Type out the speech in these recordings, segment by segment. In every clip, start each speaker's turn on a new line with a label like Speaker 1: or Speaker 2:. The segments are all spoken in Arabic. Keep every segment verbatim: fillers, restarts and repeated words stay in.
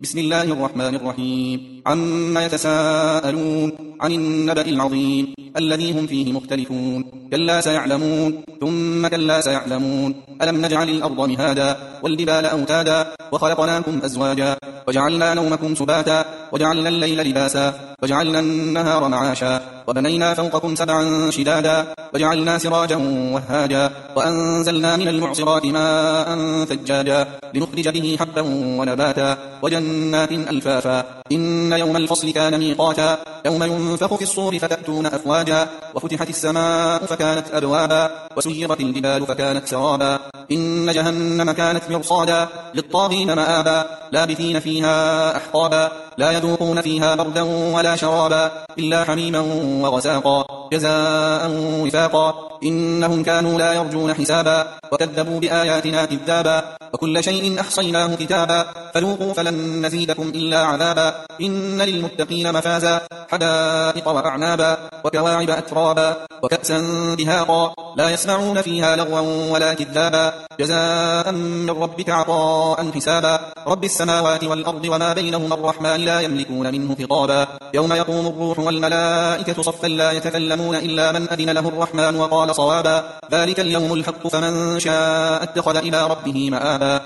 Speaker 1: بسم الله الرحمن الرحيم عما يتساءلون عن النبأ العظيم الذي هم فيه مختلفون كلا سيعلمون ثم كلا سيعلمون ألم نجعل الأرض مهادا والجبال أوتادا وخلقناكم أزواجا وجعلنا نومكم سباتا وجعلنا الليل لباسا وجعلنا النهار معاشا وبنينا فوقكم سبعا شدادا وجعلنا سراجا وهاجا وأنزلنا من المعصرات ماء ثجاجا لنخرج به حبا ونباتا وجنات ألفافا إن يوم الفصل كان ميقاتا يوم ينفخ في الصور فتأتون أفواجا وفتحت السماء فكانت أبوابا وسيرت الجبال فكانت سرابا إن جهنم كانت مرصادا للطاغين مآبا لابثين فيها أحقابا لا يذوقون فيها بردا ولا شرابا إلا حميما وغساقا جزاء وفاقا إنهم كانوا لا يرجون حسابا وكذبوا بآياتنا كذابا وكل شيء أحصيناه كتابا فذوقوا فلن نزيدكم إلا عذابا إن للمتقين مفازا حدائق وأعنابا وكواعب أترابا وكأسا دهاقا لا يسمعون فيها لغوا ولا كذابا جزاء من ربك عطاء حسابا رب السماوات والأرض وما بينهما الرحمن لا يملكون منه خطابا يوم يقوم الروح والملائكة صفا لا يتكلمون إلا من أذن له الرحمن وقال صوابا ذلك اليوم الحق فمن شاء اتخذ إلى ربه مآبا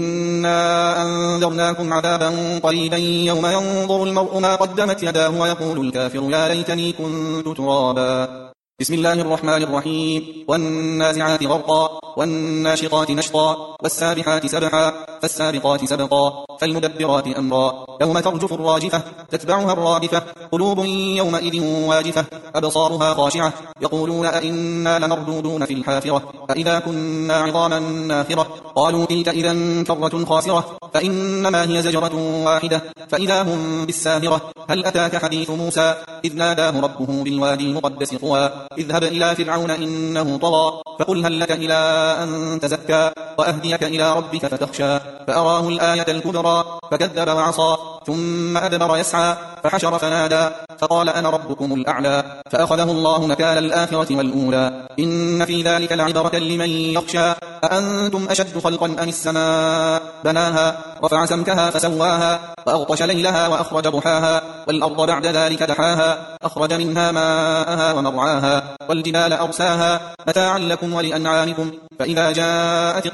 Speaker 1: إنا أنذرناكم عذابا قريبا يوم ينظر المرء ما قدمت يداه ويقول الكافر يا ليتني كنت ترابا بسم الله الرحمن الرحيم والنازعات غرقا والناشطات نشطا والسابحات سبحا فالسابقات سبقا فالمدبرات أمرا يوم ترجف الراجفة تتبعها الرادفة قلوب يومئذ واجفة أبصارها خاشعة يقولون أئنا لمردودون في الحافرة أئذا كنا عظاما ناخرة قالوا تلك إذا كرة خاسرة فإنما هي زجرة واحدة فإذا هم بالساهرة هل أتاك حديث موسى إذ ناداه ربه بالوادي المقدس طوى اذهب إلى فرعون إنه طغى فقل هل لك إلى أن تزكى وأهديك إلى ربك فتخشى فأراه الآية الكبرى فكذب وعصى ثم أدبر يسعى فحشر فنادى فقال أنا ربكم الأعلى فأخذه الله نكال الآخرة والأولى إن في ذلك لعبرة لمن يخشى أأنتم أشد خلقا أم السماء بناها رفع سمكها فسواها وأغطش ليلها وأخرج ضحاها والأرض بعد ذلك دحاها أخرج منها ماءها ومرعاها والجبال أرساها متاعا لكم ولأنعامكم فإذا جاءت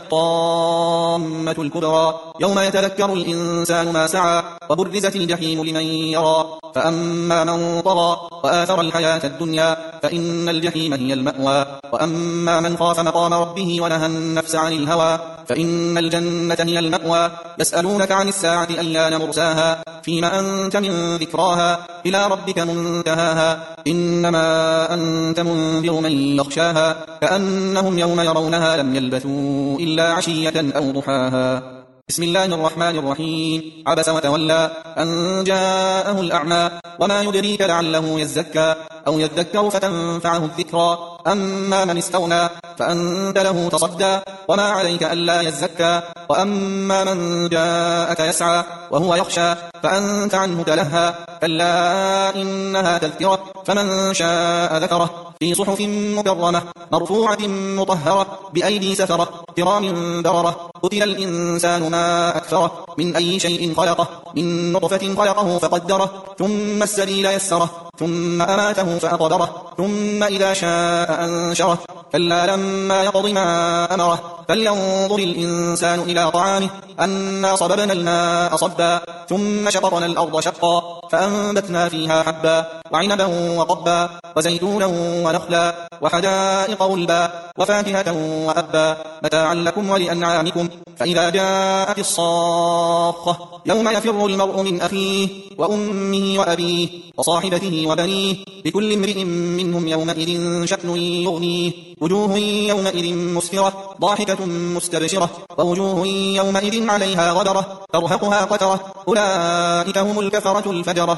Speaker 1: الطامة الكبرى يوم يتذكر الإنسان ما سعى وبرزت الجحيم لمن يرى فأما من طغى وآثر الحياة الدنيا فإن الجحيم هي المأوى وأما من خاف مقام ربه ونهى النفس عن الهوى فإن الجنة هي المأوى يسألونك عن الساعة أيان مرساها فيما أنت من ذكراها إلى ربك منتهاها إنما أنت منذر من يخشاها كأنهم يوم يرونها لم يلبثوا إلا عشية أو ضحاها بسم الله الرحمن الرحيم عبس وتولى أن جاءه الأعمى وما يدريك لعله يزكى أو يذكر فتنفعه الذكرى أما من استغنى فأنت له تصدى وما عليك ألا يزكى وأما من جاءك يسعى وهو يخشى فأنت عنه تلهى كلا إنها تذكرة فمن شاء ذكره في صحف مكرمة مرفوعة مطهرة بأيدي سفرة كرام بررة قتل الإنسان ما أكثره من أي شيء خلقه من نطفة خلقه فقدره ثم السبيل يسره ثم أماته فأقبره ثم إذا شاء أنشره كلا لما يقض ما أمره فلينظر الإنسان إلى طعامه أنا صببنا الماء صبا ثم شققنا الأرض شقا فأنبتنا فيها حبا وعنبا وقبا وزيتونا ونخلا وحدائق غلبا وفاكهة وأبا متاعا لكم ولأنعامكم فإذا جاءت الصاخة يوم يفر المرء من أخيه وأمه وأبيه وصاحبته وبنيه لكل امرئ منهم يومئذ شأن يغنيه وجوه يومئذ مسفرة ضاحكة مستبشرة ووجوه يومئذ عليها غبرة ترهقها قترة أولئك هم الكفرة الفجرة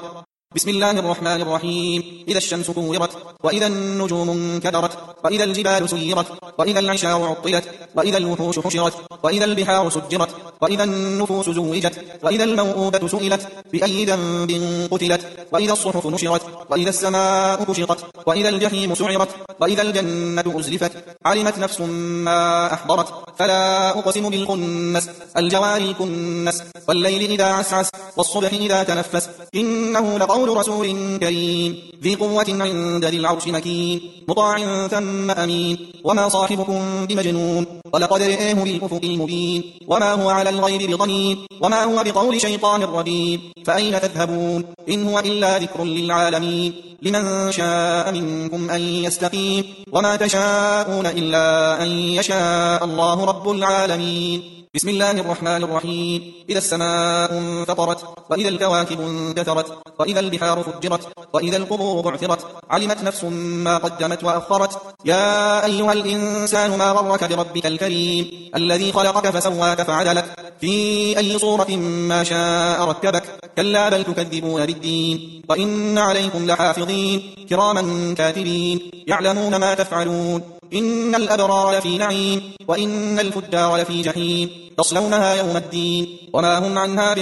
Speaker 1: بسم الله الرحمن الرحيم إذا الشمس كورت وإذا النجوم انكدرت وإذا الجبال سيرت وإذا العشار عطلت وإذا الوحوش حشرت وإذا البحار سجرت وإذا النفوس زوجت وإذا الموءودة سئلت بأي ذنب قتلت وإذا الصحف نشرت وإذا السماء كشطت وإذا الجحيم سعرت وإذا الجنة أزلفت علمت نفس ما أحضرت فلا أقسم بالخنس الجوار الكنس والليل إذا عسعس والصبح إذا تنفس إنه لقول رسول كريم ذي قوة عند ذي العرش مكين مطاع ثم أمين وما صاحبكم بمجنون ولقد رئيه بالأفق المبين وما هو على الغيب بضنين وما هو بقول شيطان رجيم فأين تذهبون إن هو إلا ذكر للعالمين لمن شاء منكم أن يستقيم وما تشاءون إلا أن يشاء الله رب العالمين بسم الله الرحمن الرحيم إذا السماء انفطرت وإذا الكواكب انتثرت وإذا البحار فجرت وإذا القبور بعثرت علمت نفس ما قدمت وأخرت يا أيها الإنسان ما غرك بربك الكريم الذي خلقك فسواك فعدلك في أي صورة ما شاء ركبك كلا بل تكذبون بالدين وإن عليكم لحافظين كراما كاتبين يعلمون ما تفعلون إن الأبرار لفي نعيم وإن الفجار لفي جحيم تصلونها يوم الدين وما هم عنها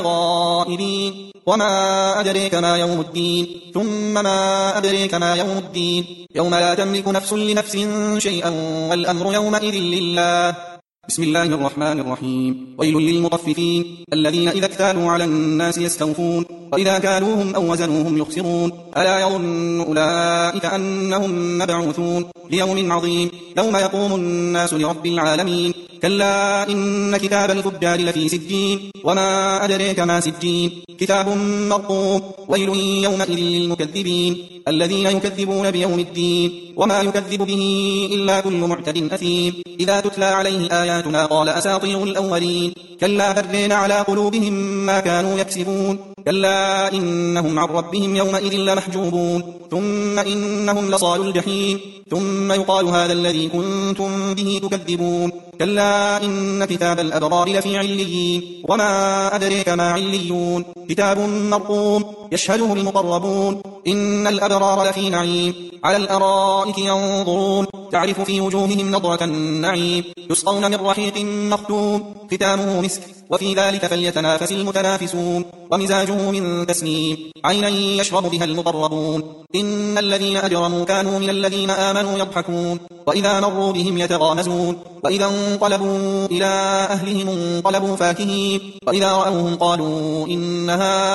Speaker 1: بغائبين وما أدريك ما يوم الدين ثم ما أدريك ما يوم الدين يوم لا تملك نفس لنفس شيئا والأمر يومئذ لله بسم الله الرحمن الرحيم ويل للمطففين الذين إذا اكتالوا على الناس يستوفون وإذا كالوهم أو وزنوهم يخسرون ألا يظن أولئك أنهم مبعوثون ليوم عظيم يوم يقوم الناس لرب العالمين كلا إن كتاب الفجار لفي سجين وما أدريك ما سجين كتاب مرقوم ويل يومئذ للمكذبين الذين يكذبون بيوم الدين وما يكذب به إلا كل معتد أثيم إذا تتلى عليه آياتنا قال أساطير الأولين كلا برين على قلوبهم ما كانوا يكسبون كلا إنهم عن ربهم يومئذ لمحجوبون ثم إنهم لصالوا الجحيم ثم يقال هذا الذي كنتم به تكذبون كلا إن كتاب الأبرار لفي عليين وما أدريك ما عليون كتاب مرقوم يشهده المقربون إن الأبرار لفي نعيم على الأرائك ينظرون تعرف في وجوههم نضرة النعيم يسقون من رحيق مختوم ختامه مسك وفي ذلك فليتنافس المتنافسون ومزاجه من تسنيم عينا يشرب بها المقربون إن الذين أجرموا كانوا من الذين آمنوا يضحكون وإذا مروا بهم يتغامزون وإذا انقلبوا إلى أهلهم انقلبوا فاكهين وإذا رأوهم قالوا إن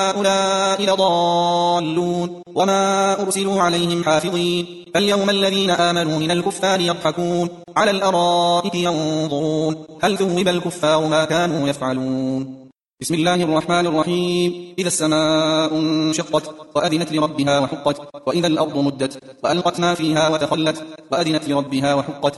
Speaker 1: هؤلاء لضالون وما أرسلوا عليهم حافظين فاليوم الذين آمنوا من الكفار يضحكون على الأرائك ينظرون هل ثوب الكفار ما كانوا يفعلون بسم الله الرحمن الرحيم إذا السماء انشقت وأذنت لربها وحقت وإذا الأرض مدت وألقت ما فيها وتخلت وأذنت لربها وحقت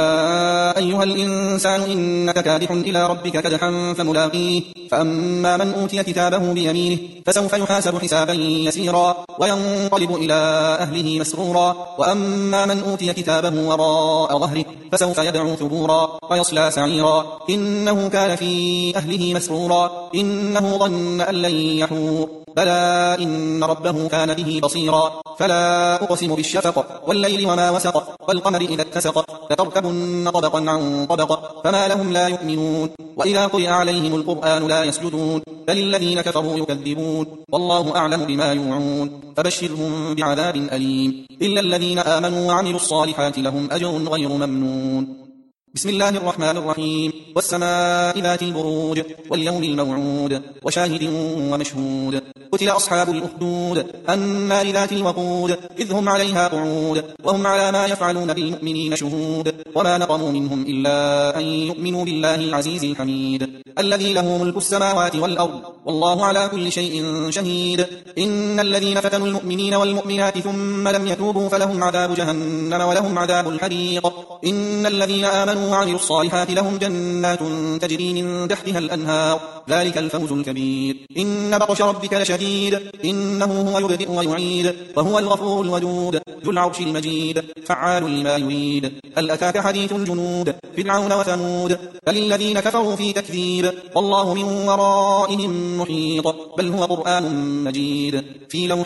Speaker 1: يا أيها الإنسان إنك كادح إلى ربك كدحا فملاقيه فأما من أوتي كتابه بيمينه فسوف يحاسب حسابا يسيرا وينقلب إلى أهله مسرورا وأما من أوتي كتابه وراء ظهره فسوف يدعو ثبورا ويصلى سعيرا إنه كان في أهله مسرورا إنه ظن أن لن يحور بلى إن ربه كان به بصيرا فلا أقسم بالشفق والليل وما وسق والقمر إذا اتسق لتركبن طبقا عن طبق فما لهم لا يؤمنون وإذا قرئ عليهم القرآن لا يسجدون بل الذين كفروا يكذبون والله أعلم بما يوعون فبشرهم بعذاب أليم إلا الذين آمنوا وعملوا الصالحات لهم أجر غير ممنون بسم الله الرحمن الرحيم والسماء ذات البروج واليوم الموعود وشاهد ومشهود قتل أصحاب الأخدود النار ذات الوقود إذ هم عليها قعود وهم على ما يفعلون بالمؤمنين شهود وما نقموا منهم إلا أن يؤمنوا بالله العزيز الحميد الذي له ملك السماوات والأرض والله على كل شيء شهيد إن الذين فتنوا المؤمنين والمؤمنات ثم لم يتوبوا فلهم عذاب جهنم ولهم عذاب الحريق إن الذين آمنوا آمنوا وعملوا الصالحات لهم جنات تجري من تحتها الأنهار ذلك الفوز الكبير. إن بطش ربك لشديد إنه هو يبدئ ويعيد وهو الغفور الودود ذو العرش المجيد فعال لما يريد. هل أتاك حديث الجنود فرعون وثمود بل الذين كفروا في تكذيب والله من ورائهم محيط بل هو قرآن مجيد في لوح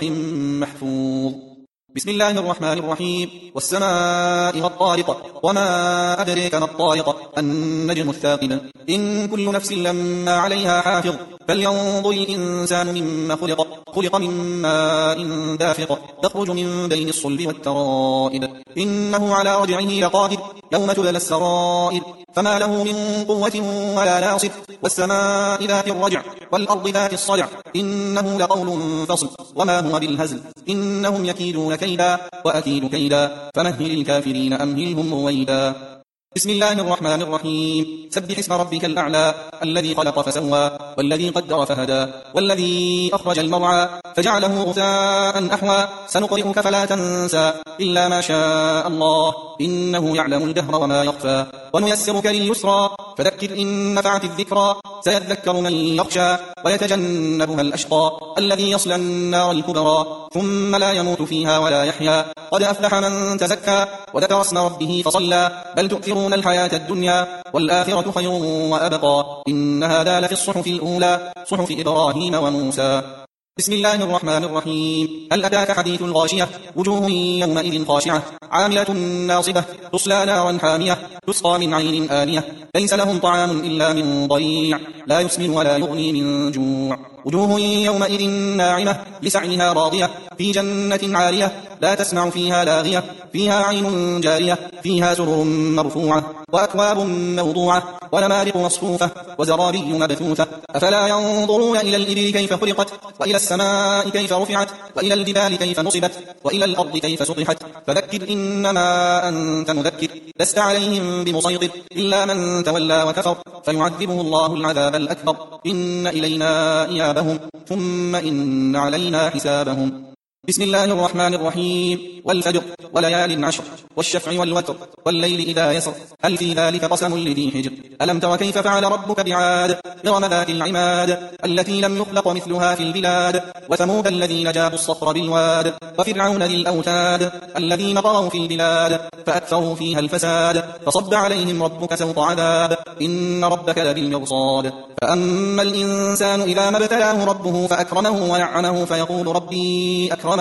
Speaker 1: محفوظ. بسم الله الرحمن الرحيم والسماء والطارق وما أدريك ما الطارق النجم الثاقب إن كل نفس لما عليها حافظ فلينظر الإنسان مما خلق خلق من ماء دافق يخرج من بين الصلب والترائب إنه على رجعه لقادر يوم تبلى السرائر فما له من قوة ولا ناصر والسماء ذات الرجع والأرض ذات الصدع إنه لقول فصل وما هو بالهزل إنهم يكيدون كيدا وأكيد كيدا فمهل الكافرين أمهلهم رويدا. بسم الله الرحمن الرحيم سبح اسم ربك الأعلى الذي خلق فسوى والذي قدر فهدى والذي أخرج المرعى فجعله غثاء أحوى سنقرئك فلا تنسى إلا ما شاء الله إنه يعلم الجهر وما يخفى ونيسرك لليسرى فذكر إن نفعت الذكرى سيذكر من يخشى ويتجنبها الأشقى الذي يصلى النار الكبرى ثم لا يموت فيها ولا يحيا قد أفلح من تزكى وذكر اسم ربه فصلى بل تؤثرون الحياة الدنيا والآخرة خير وأبقى إن هذا لفي الصحف الأولى صحف إبراهيم وموسى. بسم الله الرحمن الرحيم هل أتاك حديث الغاشية وجوه يومئذ خاشعة عاملة ناصبة تصلى نارا حامية تسقى من عين آنية ليس لهم طعام إلا من ضريع لا يسمن ولا يغني من جوع وجوه يومئذ ناعمة لسعيها راضية في جنة عالية لا تسمع فيها لاغية فيها عين جارية فيها سرر مرفوعة وأكواب موضوعة ونمارق مصفوفة وزرابي مبثوثة أفلا ينظرون إلى الإبل كيف خلقت وإلى السماء كيف رفعت وإلى الجبال كيف نصبت وإلى الأرض كيف سطحت فذكر إنما أنت مذكر لست عليهم بمسيطر إلا من تولى وكفر فيعذبه الله العذاب الأكبر إن إلينا إيابهم ثم إن علينا حسابهم. بسم الله الرحمن الرحيم والفجر وليال عشر والشفع والوتر والليل إذا يسر هل في ذلك قسم لذي حجر ألم تر كيف فعل ربك بعاد إرم ذات العماد التي لم يخلق مثلها في البلاد وثمود الذين جابوا الصخر بالواد وفرعون ذي الأوتاد الذين طغوا في البلاد فأكثروا فيها الفساد فصب عليهم ربك سوط عذاب إن ربك لبالمرصاد فأما الإنسان إذا ما ابتلاه ربه فأكرمه ونعمه فيقول ربي أكرمن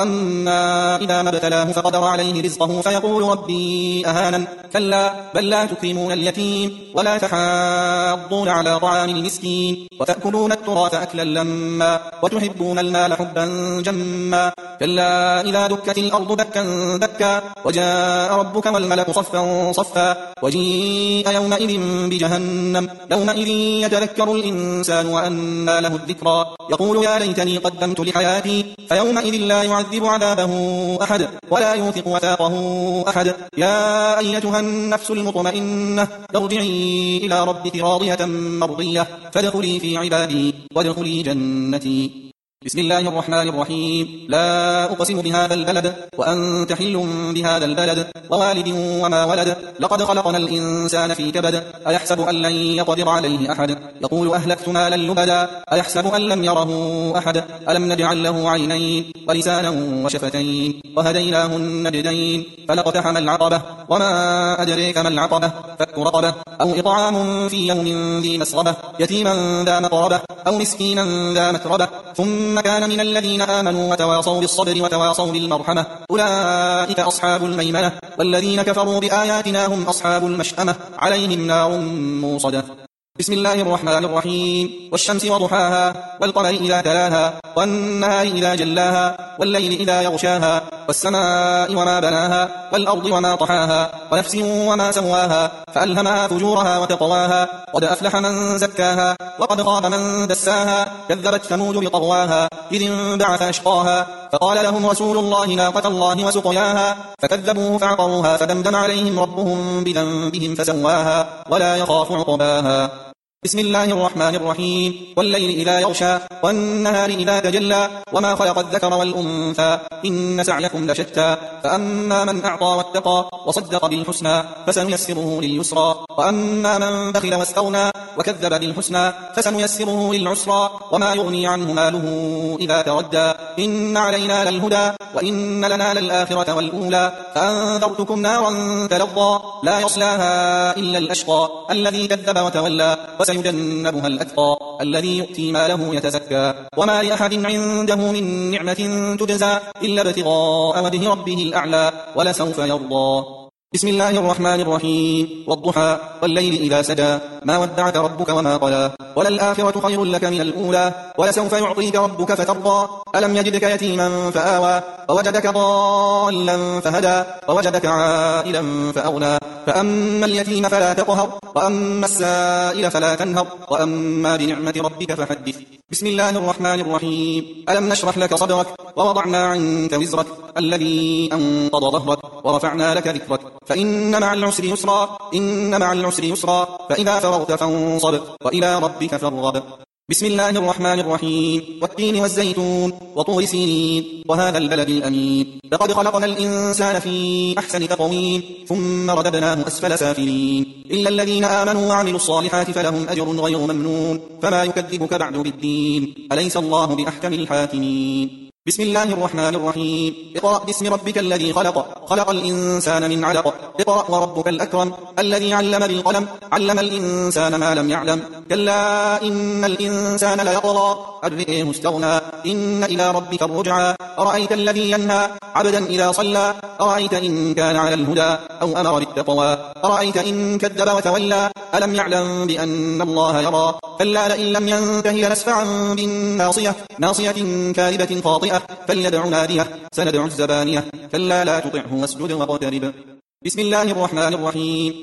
Speaker 1: وأما إذا ما ابتلاه فقدر عليه رزقه فيقول ربي أهانن كلا بل لا تكرمون اليتيم ولا تحاضون على طعام المسكين وتأكلون التراث أكلا لما وتحبون المال حبا جما كلا إذا دكت الأرض دكا دكا وجاء ربك والملك صفا صفا وجيء يومئذ بجهنم يومئذ يتذكر الإنسان وأنى له الذكرى يقول يا ليتني قدمت لحياتي فيومئذ لا يعذب عذابه أحد ولا يوثق وثاقه أحد يا أيتها النفس المطمئنة ارجعي إلى ربك راضية مرضية فادخلي في عبادي وادخلي جنتي. بسم الله الرحمن الرحيم لا أقسم بهذا البلد وأنت حل بهذا البلد ووالد وما ولد لقد خلقنا الإنسان في كبد أيحسب أن لن يقدر عليه أحد يقول أهلكت مالا لبدا أيحسب أن لم يره أحد ألم نجعل له عينين ولسانا وشفتين وهديناه النجدين فلاقتحم العقبة وما أدريك ما العقبة فك رقبة أو إطعام في يوم ذي مسغبة يتيما ذا مقربة أو مسكينا ذا متربة ثم كان من الذين آمنوا وتواصوا بالصبر وتواصوا بالمرحمة أولئك أصحاب الميمنة والذين كفروا بآياتنا هم أصحاب المشأمة عليهم نار موصدة. بسم الله الرحمن الرحيم والشمس وضحاها والقمر إذا تلاها والنهار إذا جلاها والليل إذا يغشاها والسماء وما بناها والأرض وما طحاها ونفس وما سواها فألهمها فجورها وتقواها قد أفلح من زكاها وقد خاب من دساها كذبت ثمود بطغواها إذ انبعث أشقاها فقال لهم رسول الله ناقة الله وسقياها فكذبوه فعقروها فدمدم عليهم ربهم بذنبهم فسواها ولا يخاف عقباها. بسم الله الرحمن الرحيم والليل إذا يغشى والنهار إذا تجلى وما خلق الذكر والأنثى إن سعيكم لشتى فأما من أعطى واتقى وصدق بالحسنى فسنيسره لليسرى وأما من بخل واستغنى وكذب بالحسنى فسنيسره للعسرى وما يغني عنه ماله إذا تردى إن علينا للهدى وإن لنا للآخرة والأولى فأنذرتكم نارا تلظى لا يصلاها إلا الأشقى الذي كذب وتولى وسيجنبها الأتقى الذي يؤتي ماله يتزكى وما لأحد عنده من نعمة تجزى إلا ابتغاء وجه ربه الأعلى ولسوف يرضى بسم الله الرحمن الرحيم والضحى والليل إذا سجى ما ودعك ربك وما قلى وللآخرة خير لك من الأولى ولسوف يعطيك ربك فترضى ألم يجدك يتيما فآوى ووجدك ضالا فهدى ووجدك عائلا فأغنى فأما اليتيم فلا تقهر وأما السائل فلا تنهر وأما بنعمة ربك فحدث بسم الله الرحمن الرحيم ألم نشرح لك صدرك ووضعنا عنك وزرك الذي أنقض ظهرك ورفعنا لك ذكرك فإن مع العسر يسرا إن مع العسر يسرا فإذا فرغت فانصب وإلى ربك فارغب بسم الله الرحمن الرحيم والتين والزيتون وطور سينين وهذا البلد الأمين لقد خلقنا الإنسان في أحسن تقويم ثم رددناه أسفل سافلين إلا الذين آمنوا وعملوا الصالحات فلهم أجر غير ممنون فما يكذبك بعد بالدين أليس الله بأحكم الحاكمين بسم الله الرحمن الرحيم اقرأ باسم ربك الذي خلق خلق الإنسان من علق اقرأ وربك الأكرم الذي علم بالقلم علم الإنسان ما لم يعلم كلا إن الإنسان ليطغى أن رآه استغنى إن إلى ربك الرجعى أرأيت الذي ينهى عبدا إذا صلى أرأيت إن كان على الهدى أو أمر بالتقوى أرأيت إن كذب وتولى ألم يعلم بأن الله يرى كلا لئن لم ينته لنسفعا بالناصية ناصية كاذبة خاطئة فليدع ناديه سندع الزبانية كلا لا تطعه واسجد واقترب بسم الله الرحمن الرحيم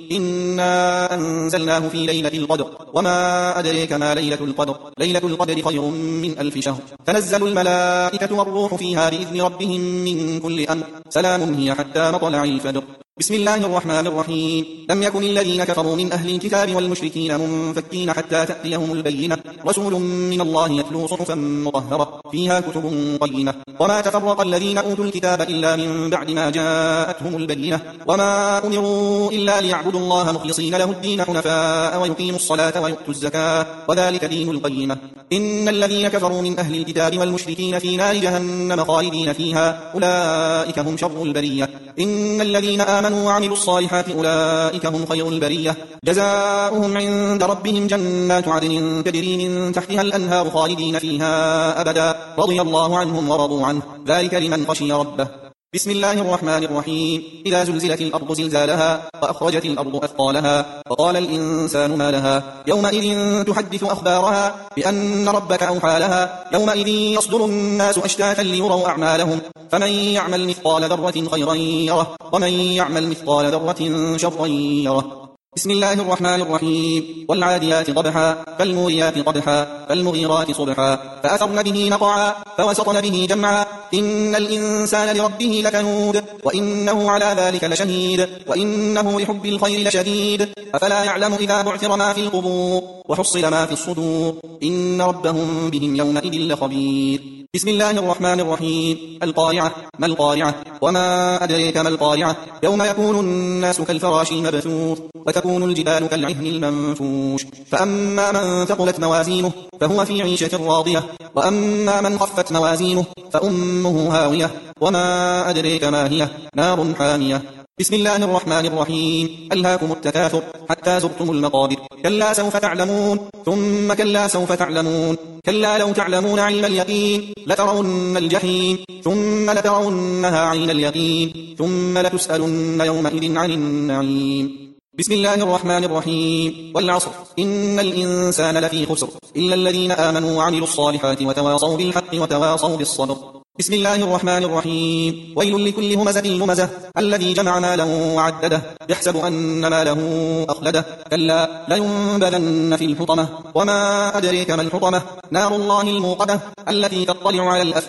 Speaker 1: إنا أنزلناه في ليلة القدر وما أدريك ما ليلة القدر ليلة القدر خير من ألف شهر تنزل الملائكة والروح فيها بإذن ربهم من كل أمر سلام هي حتى مطلع الفجر بسم الله الرحمن الرحيم لم يكن الذين كفروا من أهل الكتاب والمشركين منفكين حتى تأتيهم البينة رسول من الله يتلو صحفا مطهرة فيها كتب قيمة وما تفرق الذين أوتوا الكتاب إلا من بعد ما جاءتهم البينة وما أمروا إلا ليعبدوا الله مخلصين له الدين حنفاء ويقيموا الصلاة ويؤتوا الزكاة وذلك دين القيمة إن الذين كفروا من أهل الكتاب والمشركين في نار جهنم خالدين فيها أولئك هم شر البرية إن الذين آمنوا وعملوا الصالحات أولئك هم خير البرية جزاؤهم عند ربهم جنات عدن تجري من تحتها الأنهار خالدين فيها أبدا رضي الله عنهم ورضوا عنه ذلك لمن خشي ربه بسم الله الرحمن الرحيم إذا زلزلت الأرض زلزالها وأخرجت الأرض أثقالها وقال الإنسان ما لها يومئذ تحدث أخبارها بأن ربك أوحى لها يومئذ يصدر الناس أشتاتا ليروا أعمالهم فمن يعمل مثقال ذرة خيرا يره ومن يعمل مثقال ذرة شرا يره بسم الله الرحمن الرحيم والعاديات ضبحا فالموريات قدحا فالمغيرات صبحا فأثرن به نقعا فوسطن به جمعا إن الإنسان لربه لكنود وإنه على ذلك لشهيد وإنه لحب الخير لشديد أفلا يعلم إذا بعثر ما في القبور وحصل ما في الصدور إن ربهم بهم يومئذ لخبير بسم الله الرحمن الرحيم القارعة ما القارعة وما أدريك ما القارعة يوم يكون الناس كالفراش المبثوث وتكون الجبال كالعهن المنفوش فأما من ثقلت موازينه فهو في عيشة راضية وأما من خفت موازينه فأمه هاوية وما أدريك ما هي نار حامية بسم الله الرحمن الرحيم ألهاكم التكاثر حتى زرتم المقابر كلا سوف تعلمون ثم كلا سوف تعلمون كلا لو تعلمون علم اليقين لترون الجحيم ثم لترونها عين اليقين ثم لتسألن يومئذ عن النعيم بسم الله الرحمن الرحيم والعصر إن الإنسان لفي خسر إلا الذين آمنوا وعملوا الصالحات وتواصوا بالحق وتواصوا بالصبر بسم الله الرحمن الرحيم ويل لكل همزة لمزة الذي جمع ماله وعدده يحسب أن ماله أخلده كلا لينبذن في الحطمة وما أدريك ما الحطمة نار الله الموقدة التي تطلع على الأفئدة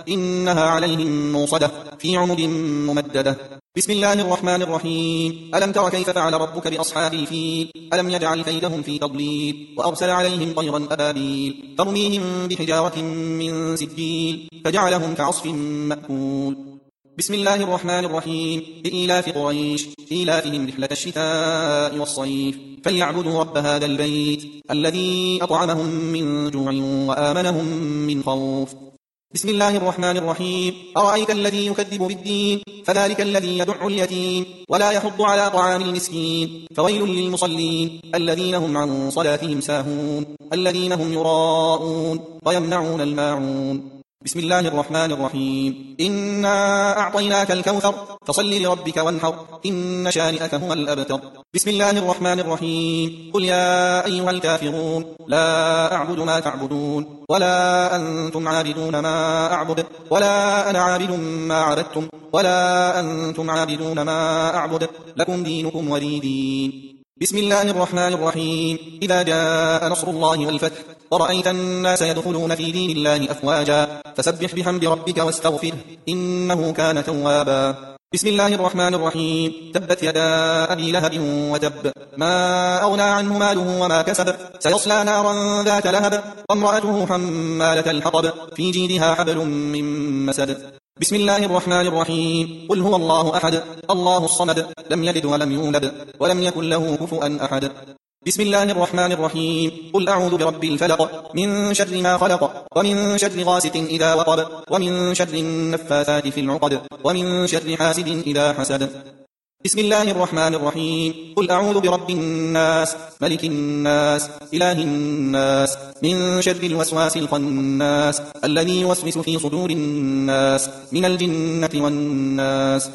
Speaker 1: إنها عليهم موصدة في عمد ممددة. بسم الله الرحمن الرحيم. ألم تر كيف فعل ربك بأصحاب الفيل؟ ألم يجعل كيدهم في تضليل وأرسل عليهم طيرا أبابيل ترميهم بحجارة من سجيل فجعلهم كعصف مأكول. بسم الله الرحمن الرحيم. لإيلاف قريش إيلافهم رحلة الشتاء والصيف فليعبدوا رب هذا البيت الذي أطعمهم من جوع وآمنهم من خوف. بسم الله الرحمن الرحيم. أرأيت الذي يكذب بالدين فذلك الذي يدع اليتيم ولا يحض على طعام المسكين فويل للمصلين الذين هم عن صلاتهم ساهون الذين هم يراءون ويمنعون الماعون. بسم الله الرحمن الرحيم. إنا أعطيناك الكوثر فصل لربك وانحر إن شانئك هو الأبتر. بسم الله الرحمن الرحيم. قل يا أيها الكافرون لا أعبد ما تعبدون ولا أنتم عابدون ما أعبد ولا أنا عابد ما عبدتم ولا أنتم عابدون ما أعبد لكم دينكم ولي دين. بسم الله الرحمن الرحيم. إذا جاء نصر الله والفتح ورأيت الناس يدخلون في دين الله أفواجا فسبح بحمد ربك واستغفره إنه كان توابا. بسم الله الرحمن الرحيم. تبت يدا أبي لهب وتب ما أغنى عنه ماله وما كسب سيصلى نارا ذات لهب وامرأته حمالة الحطب في جيدها حبل من مسد. بسم الله الرحمن الرحيم. قل هو الله أحد الله الصمد لم يلد ولم يولد ولم يكن له كفوا أحد. بسم الله الرحمن الرحيم. قل أعوذ برب الفلق من شر ما خلق ومن شر غاسق إذا وقب ومن شر النفاثات في العقد ومن شر حاسد إذا حسد. بسم الله الرحمن الرحيم. قل أعوذ برب الناس ملك الناس إله الناس من شر الوسواس الخناس الذي يوسوس في صدور الناس من الجنة والناس.